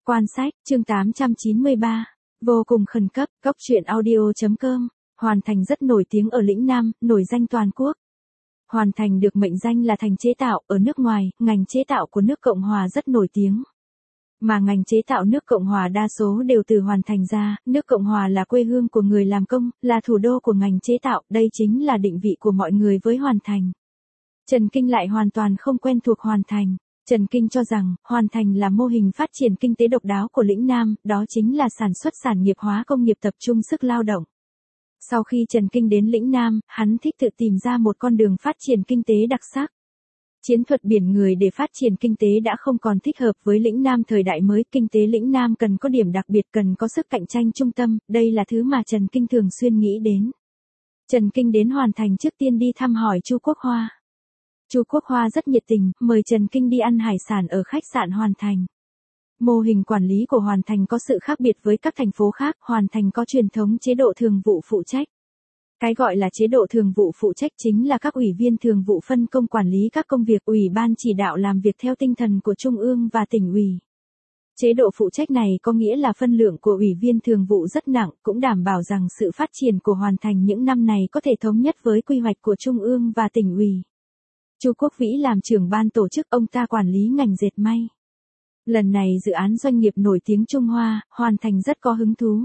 Quan sách, chương 893. Vô cùng khẩn cấp, Cóc truyện audio.com. Hoàn Thành rất nổi tiếng ở lĩnh Nam, nổi danh toàn quốc. Hoàn Thành được mệnh danh là thành chế tạo, ở nước ngoài, ngành chế tạo của nước Cộng Hòa rất nổi tiếng. Mà ngành chế tạo nước Cộng Hòa đa số đều từ Hoàn Thành ra, nước Cộng Hòa là quê hương của người làm công, là thủ đô của ngành chế tạo, đây chính là định vị của mọi người với Hoàn Thành. Trần Kinh lại hoàn toàn không quen thuộc Hoàn Thành. Trần Kinh cho rằng, Hoàn Thành là mô hình phát triển kinh tế độc đáo của lĩnh Nam, đó chính là sản xuất sản nghiệp hóa công nghiệp tập trung sức lao động. Sau khi Trần Kinh đến lĩnh Nam, hắn thích tự tìm ra một con đường phát triển kinh tế đặc sắc. Chiến thuật biển người để phát triển kinh tế đã không còn thích hợp với lĩnh Nam thời đại mới, kinh tế lĩnh Nam cần có điểm đặc biệt, cần có sức cạnh tranh trung tâm, đây là thứ mà Trần Kinh thường xuyên nghĩ đến. Trần Kinh đến Hoàn Thành trước tiên đi thăm hỏi Chu Quốc Hoa. Chu Quốc Hoa rất nhiệt tình, mời Trần Kinh đi ăn hải sản ở khách sạn Hoàn Thành. Mô hình quản lý của Hoàn Thành có sự khác biệt với các thành phố khác, Hoàn Thành có truyền thống chế độ thường vụ phụ trách. Cái gọi là chế độ thường vụ phụ trách chính là các ủy viên thường vụ phân công quản lý các công việc, ủy ban chỉ đạo làm việc theo tinh thần của Trung ương và tỉnh ủy. Chế độ phụ trách này có nghĩa là phân lượng của ủy viên thường vụ rất nặng, cũng đảm bảo rằng sự phát triển của Hoàn Thành những năm này có thể thống nhất với quy hoạch của Trung ương và tỉnh ủy. Chu Quốc Vĩ làm trưởng ban tổ chức, ông ta quản lý ngành dệt may. Lần này dự án doanh nghiệp nổi tiếng Trung Hoa, Hoàn Thành rất có hứng thú.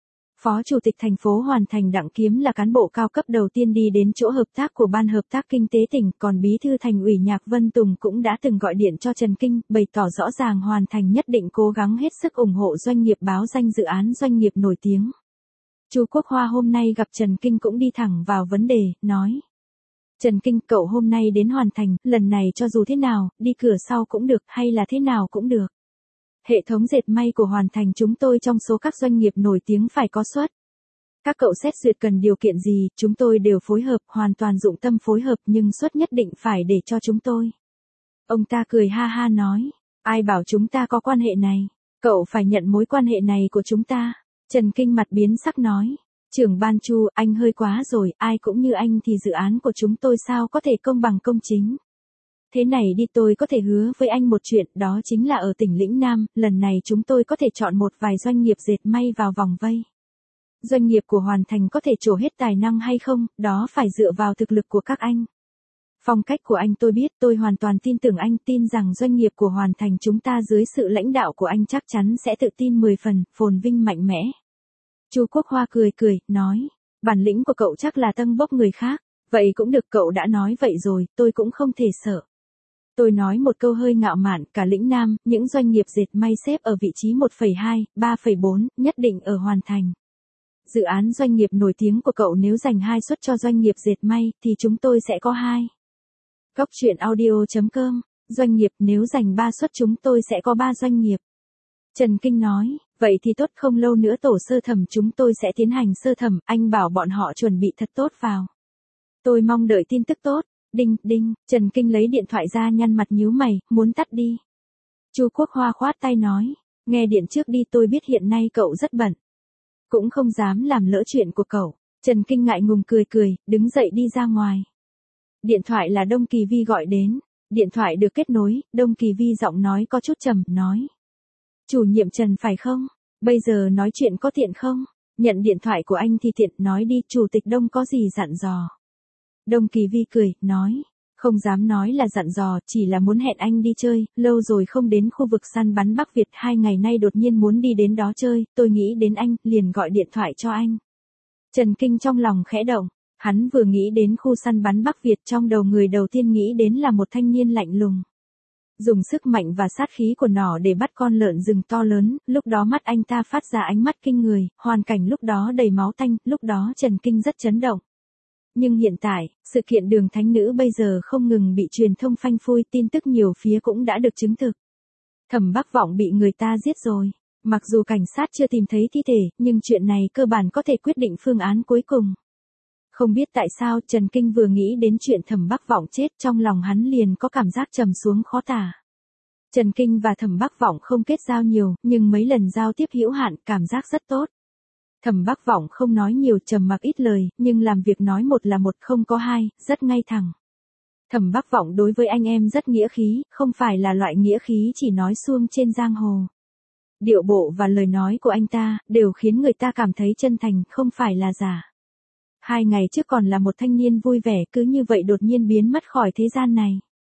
Phó Chủ tịch thành phố Hoàn Thành Đặng Kiếm là cán bộ cao cấp đầu tiên đi đến chỗ hợp tác của Ban Hợp tác Kinh tế tỉnh, còn Bí thư Thành ủy Nhạc Vân Tùng cũng đã từng gọi điện cho Trần Kinh, bày tỏ rõ ràng Hoàn Thành nhất định cố gắng hết sức ủng hộ doanh nghiệp, báo danh dự án doanh nghiệp nổi tiếng. Chu Quốc Hoa hôm nay gặp Trần Kinh cũng đi thẳng vào vấn đề, nói. Trần Kinh, cậu hôm nay đến Hoàn Thành, lần này cho dù thế nào, đi cửa sau cũng được, hay là thế nào cũng được. Hệ thống dệt may của Hoàn Thành chúng tôi trong số các doanh nghiệp nổi tiếng phải có suất. Các cậu xét duyệt cần điều kiện gì, chúng tôi đều phối hợp, hoàn toàn dụng tâm phối hợp, nhưng suất nhất định phải để cho chúng tôi. Ông ta cười ha ha nói, ai bảo chúng ta có quan hệ này, cậu phải nhận mối quan hệ này của chúng ta. Trần Kinh mặt biến sắc nói, trưởng ban Chu, anh hơi quá rồi, ai cũng như anh thì dự án của chúng tôi sao có thể công bằng công chính. Thế này đi, tôi có thể hứa với anh một chuyện, đó chính là ở tỉnh lĩnh Nam, lần này chúng tôi có thể chọn một vài doanh nghiệp dệt may vào vòng vây. Doanh nghiệp của Hoàn Thành có thể trổ hết tài năng hay không, đó phải dựa vào thực lực của các anh. Phong cách của anh tôi biết, tôi hoàn toàn tin tưởng anh, tin rằng doanh nghiệp của Hoàn Thành chúng ta dưới sự lãnh đạo của anh chắc chắn sẽ tự tin 10 phần, phồn vinh mạnh mẽ. Chu Quốc Hoa cười cười, nói, bản lĩnh của cậu chắc là tâng bốc người khác, vậy cũng được, cậu đã nói vậy rồi, tôi cũng không thể sợ. Tôi nói một câu hơi ngạo mạn, cả lĩnh Nam, những doanh nghiệp dệt may xếp ở vị trí 1,2, 3,4, nhất định ở Hoàn Thành. Dự án doanh nghiệp nổi tiếng của cậu nếu dành 2 suất cho doanh nghiệp dệt may, thì chúng tôi sẽ có 2. Cóc truyện audio.com, doanh nghiệp nếu dành 3 suất chúng tôi sẽ có 3 doanh nghiệp. Trần Kinh nói, vậy thì tốt, không lâu nữa tổ sơ thẩm chúng tôi sẽ tiến hành sơ thẩm, anh bảo bọn họ chuẩn bị thật tốt vào. Tôi mong đợi tin tức tốt. Đinh, đinh, Trần Kinh lấy điện thoại ra nhăn mặt nhíu mày, muốn tắt đi. Chu Quốc Hoa khoát tay nói, nghe điện trước đi, tôi biết hiện nay cậu rất bận. Cũng không dám làm lỡ chuyện của cậu. Trần Kinh ngại ngùng cười cười, đứng dậy đi ra ngoài. Điện thoại là Đông Kỳ Vi gọi đến. Điện thoại được kết nối, Đông Kỳ Vi giọng nói có chút trầm, nói. Chủ nhiệm Trần phải không? Bây giờ nói chuyện có tiện không? Nhận điện thoại của anh thì tiện, nói đi, Chủ tịch Đông có gì dặn dò. Đông Kỳ Vi cười, nói, không dám nói là dặn dò, chỉ là muốn hẹn anh đi chơi, lâu rồi không đến khu vực săn bắn Bắc Việt, 2 ngày nay đột nhiên muốn đi đến đó chơi, tôi nghĩ đến anh, liền gọi điện thoại cho anh. Trần Kinh trong lòng khẽ động, hắn vừa nghĩ đến khu săn bắn Bắc Việt, trong đầu người đầu tiên nghĩ đến là một thanh niên lạnh lùng. Dùng sức mạnh và sát khí của nỏ để bắt con lợn rừng to lớn, lúc đó mắt anh ta phát ra ánh mắt kinh người, hoàn cảnh lúc đó đầy máu tanh, lúc đó Trần Kinh rất chấn động. Nhưng hiện tại, sự kiện Đường Thánh Nữ bây giờ không ngừng bị truyền thông phanh phui, tin tức nhiều phía cũng đã được chứng thực. Thẩm Bắc Vọng bị người ta giết rồi. Mặc dù cảnh sát chưa tìm thấy thi thể, nhưng chuyện này cơ bản có thể quyết định phương án cuối cùng. Không biết tại sao Trần Kinh vừa nghĩ đến chuyện Thẩm Bắc Vọng chết, trong lòng hắn liền có cảm giác trầm xuống khó tả. Trần Kinh và Thẩm Bắc Vọng không kết giao nhiều, nhưng mấy lần giao tiếp hữu hạn, cảm giác rất tốt. Thẩm Bắc Vọng không nói nhiều, trầm mặc ít lời, nhưng làm việc nói một là một, không có hai, rất ngay thẳng. Thẩm Bắc Vọng đối với anh em rất nghĩa khí, không phải là loại nghĩa khí chỉ nói suông trên giang hồ. Điệu bộ và lời nói của anh ta đều khiến người ta cảm thấy chân thành, không phải là giả. 2 ngày trước còn là một thanh niên vui vẻ, cứ như vậy đột nhiên biến mất khỏi thế gian này.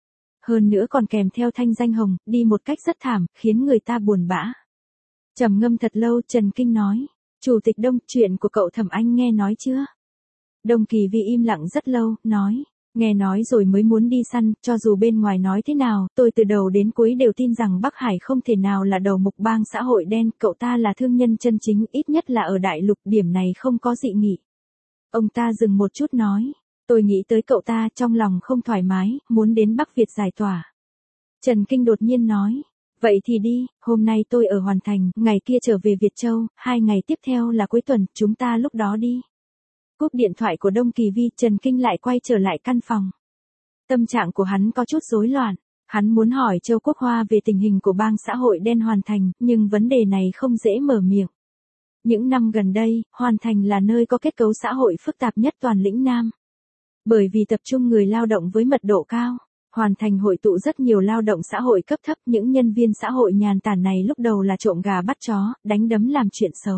Hơn nữa còn kèm theo thanh danh hồng, đi một cách rất thảm, khiến người ta buồn bã. Trầm ngâm thật lâu, Trần Kinh nói, Chủ tịch Đông, chuyện của cậu Thẩm anh nghe nói chưa? Đông Kỳ Vi im lặng rất lâu, nói, nghe nói rồi mới muốn đi săn, cho dù bên ngoài nói thế nào, tôi từ đầu đến cuối đều tin rằng Bắc Hải không thể nào là đầu mục bang xã hội đen, cậu ta là thương nhân chân chính, ít nhất là ở đại lục, điểm này không có dị nghị. Ông ta dừng một chút nói, tôi nghĩ tới cậu ta, trong lòng không thoải mái, muốn đến Bắc Việt giải tỏa. Trần Kinh đột nhiên nói, vậy thì đi, hôm nay tôi ở Hoàn Thành, ngày kia trở về Việt Châu, 2 ngày tiếp theo là cuối tuần, chúng ta lúc đó đi. Cúp điện thoại của Đông Kỳ Vi, Trần Kinh lại quay trở lại căn phòng. Tâm trạng của hắn có chút rối loạn, hắn muốn hỏi Châu Quốc Hoa về tình hình của bang xã hội đen Hoàn Thành, nhưng vấn đề này không dễ mở miệng. Những năm gần đây, Hoàn Thành là nơi có kết cấu xã hội phức tạp nhất toàn lĩnh Nam. Bởi vì tập trung người lao động với mật độ cao, Hoàn Thành hội tụ rất nhiều lao động xã hội cấp thấp, những nhân viên xã hội nhàn tản này lúc đầu là trộm gà bắt chó, đánh đấm làm chuyện xấu.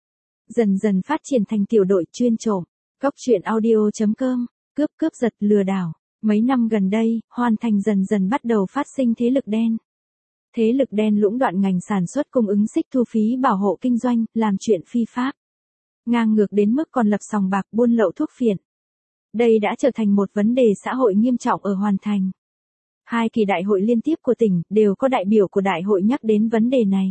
Dần dần phát triển thành tiểu đội chuyên trộm, cóc truyện audio.com, cướp giật lừa đảo. Mấy năm gần đây, Hoàn Thành dần dần bắt đầu phát sinh thế lực đen. Thế lực đen lũng đoạn ngành sản xuất cung ứng xích thu phí bảo hộ kinh doanh, làm chuyện phi pháp. Ngang ngược đến mức còn lập sòng bạc buôn lậu thuốc phiện. Đây đã trở thành một vấn đề xã hội nghiêm trọng ở Hoàn Thành. 2 kỳ đại hội liên tiếp của tỉnh đều có đại biểu của đại hội nhắc đến vấn đề này.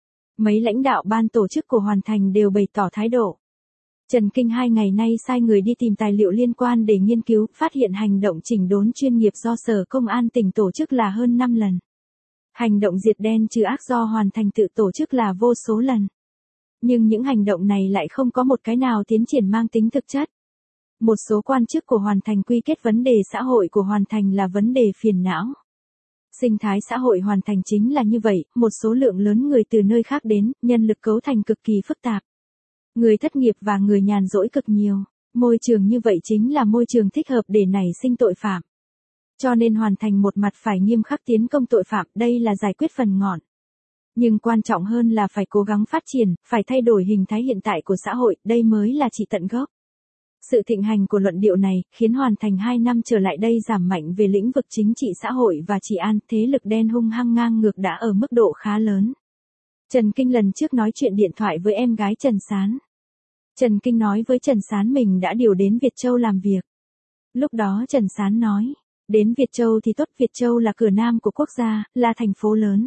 Mấy lãnh đạo ban tổ chức của Hoàn Thành đều bày tỏ thái độ. Trần Kinh 2 ngày nay sai người đi tìm tài liệu liên quan để nghiên cứu, phát hiện hành động chỉnh đốn chuyên nghiệp do Sở Công an tỉnh tổ chức là hơn 5 lần. Hành động diệt đen trừ ác do Hoàn Thành tự tổ chức là vô số lần. Nhưng những hành động này lại không có một cái nào tiến triển mang tính thực chất. Một số quan chức của Hoàn Thành quy kết vấn đề xã hội của Hoàn Thành là vấn đề phiền não. Sinh thái xã hội Hoàn Thành chính là như vậy, một số lượng lớn người từ nơi khác đến, nhân lực cấu thành cực kỳ phức tạp. Người thất nghiệp và người nhàn rỗi cực nhiều. Môi trường như vậy chính là môi trường thích hợp để nảy sinh tội phạm. Cho nên Hoàn Thành một mặt phải nghiêm khắc tiến công tội phạm, đây là giải quyết phần ngọn. Nhưng quan trọng hơn là phải cố gắng phát triển, phải thay đổi hình thái hiện tại của xã hội, đây mới là trị tận gốc. Sự thịnh hành của luận điệu này, khiến Hoàn Thành 2 năm trở lại đây giảm mạnh về lĩnh vực chính trị xã hội và trị an, thế lực đen hung hăng ngang ngược đã ở mức độ khá lớn. Trần Kinh lần trước nói chuyện điện thoại với em gái Trần Sán. Trần Kinh nói với Trần Sán mình đã điều đến Việt Châu làm việc. Lúc đó Trần Sán nói, đến Việt Châu thì tốt, Việt Châu là cửa nam của quốc gia, là thành phố lớn.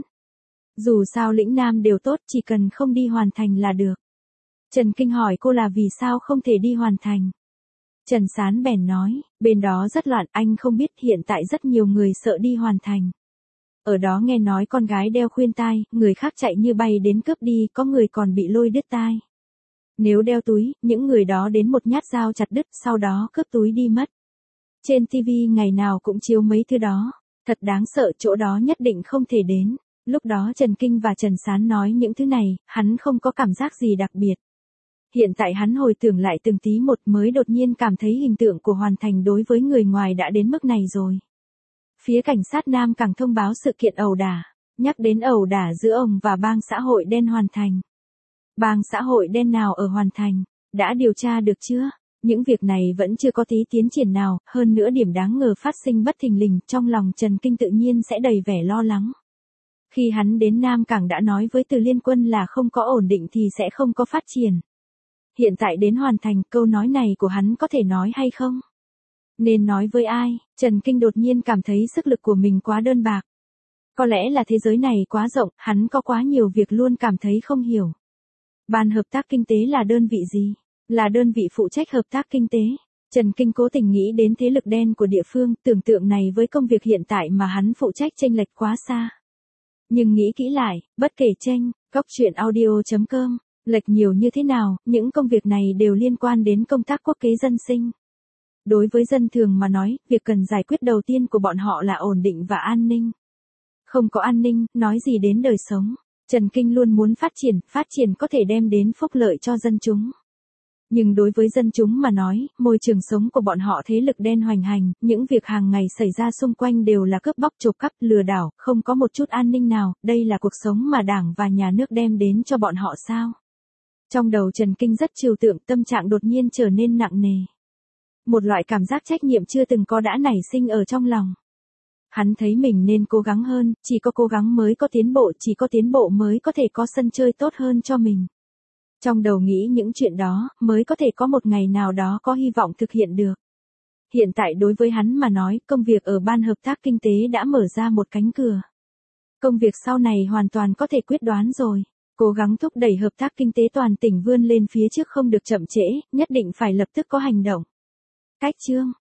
Dù sao lĩnh Nam đều tốt, chỉ cần không đi Hoàn Thành là được. Trần Kinh hỏi cô là vì sao không thể đi Hoàn Thành. Trần Sán bèn nói, bên đó rất loạn, anh không biết hiện tại rất nhiều người sợ đi Hoàn Thành. Ở đó nghe nói con gái đeo khuyên tai, người khác chạy như bay đến cướp đi, có người còn bị lôi đứt tai. Nếu đeo túi, những người đó đến một nhát dao chặt đứt, sau đó cướp túi đi mất. Trên TV ngày nào cũng chiếu mấy thứ đó. Thật đáng sợ, chỗ đó nhất định không thể đến. Lúc đó Trần Kinh và Trần Sán nói những thứ này, hắn không có cảm giác gì đặc biệt. Hiện tại hắn hồi tưởng lại từng tí một mới đột nhiên cảm thấy hình tượng của Hoàn Thành đối với người ngoài đã đến mức này rồi. Phía cảnh sát Nam càng thông báo sự kiện ẩu đả, nhắc đến ẩu đả giữa ông và bang xã hội đen Hoàn Thành. Bang xã hội đen nào ở Hoàn Thành, đã điều tra được chưa? Những việc này vẫn chưa có tí tiến triển nào, hơn nữa điểm đáng ngờ phát sinh bất thình lình, trong lòng Trần Kinh tự nhiên sẽ đầy vẻ lo lắng. Khi hắn đến Nam Cảng đã nói với Từ Liên Quân là không có ổn định thì sẽ không có phát triển. Hiện tại đến Hoàn Thành, câu nói này của hắn có thể nói hay không? Nên nói với ai? Trần Kinh đột nhiên cảm thấy sức lực của mình quá đơn bạc. Có lẽ là thế giới này quá rộng, hắn có quá nhiều việc luôn cảm thấy không hiểu. Ban hợp tác kinh tế là đơn vị gì? Là đơn vị phụ trách hợp tác kinh tế. Trần Kinh cố tình nghĩ đến thế lực đen của địa phương, tưởng tượng này với công việc hiện tại mà hắn phụ trách chênh lệch quá xa. Nhưng nghĩ kỹ lại, bất kể chênh, cóc truyện audio.com, lệch nhiều như thế nào, những công việc này đều liên quan đến công tác quốc kế dân sinh. Đối với dân thường mà nói, việc cần giải quyết đầu tiên của bọn họ là ổn định và an ninh. Không có an ninh, nói gì đến đời sống. Trần Kinh luôn muốn phát triển có thể đem đến phúc lợi cho dân chúng. Nhưng đối với dân chúng mà nói, môi trường sống của bọn họ thế lực đen hoành hành, những việc hàng ngày xảy ra xung quanh đều là cướp bóc trộm cắp, lừa đảo, không có một chút an ninh nào, đây là cuộc sống mà Đảng và nhà nước đem đến cho bọn họ sao? Trong đầu Trần Kinh rất trừu tượng, tâm trạng đột nhiên trở nên nặng nề. Một loại cảm giác trách nhiệm chưa từng có đã nảy sinh ở trong lòng. Hắn thấy mình nên cố gắng hơn, chỉ có cố gắng mới có tiến bộ, chỉ có tiến bộ mới có thể có sân chơi tốt hơn cho mình. Trong đầu nghĩ những chuyện đó, mới có thể có một ngày nào đó có hy vọng thực hiện được. Hiện tại đối với hắn mà nói, công việc ở Ban Hợp tác Kinh tế đã mở ra một cánh cửa. Công việc sau này hoàn toàn có thể quyết đoán rồi. Cố gắng thúc đẩy hợp tác kinh tế toàn tỉnh vươn lên phía trước không được chậm trễ, nhất định phải lập tức có hành động. Cách chương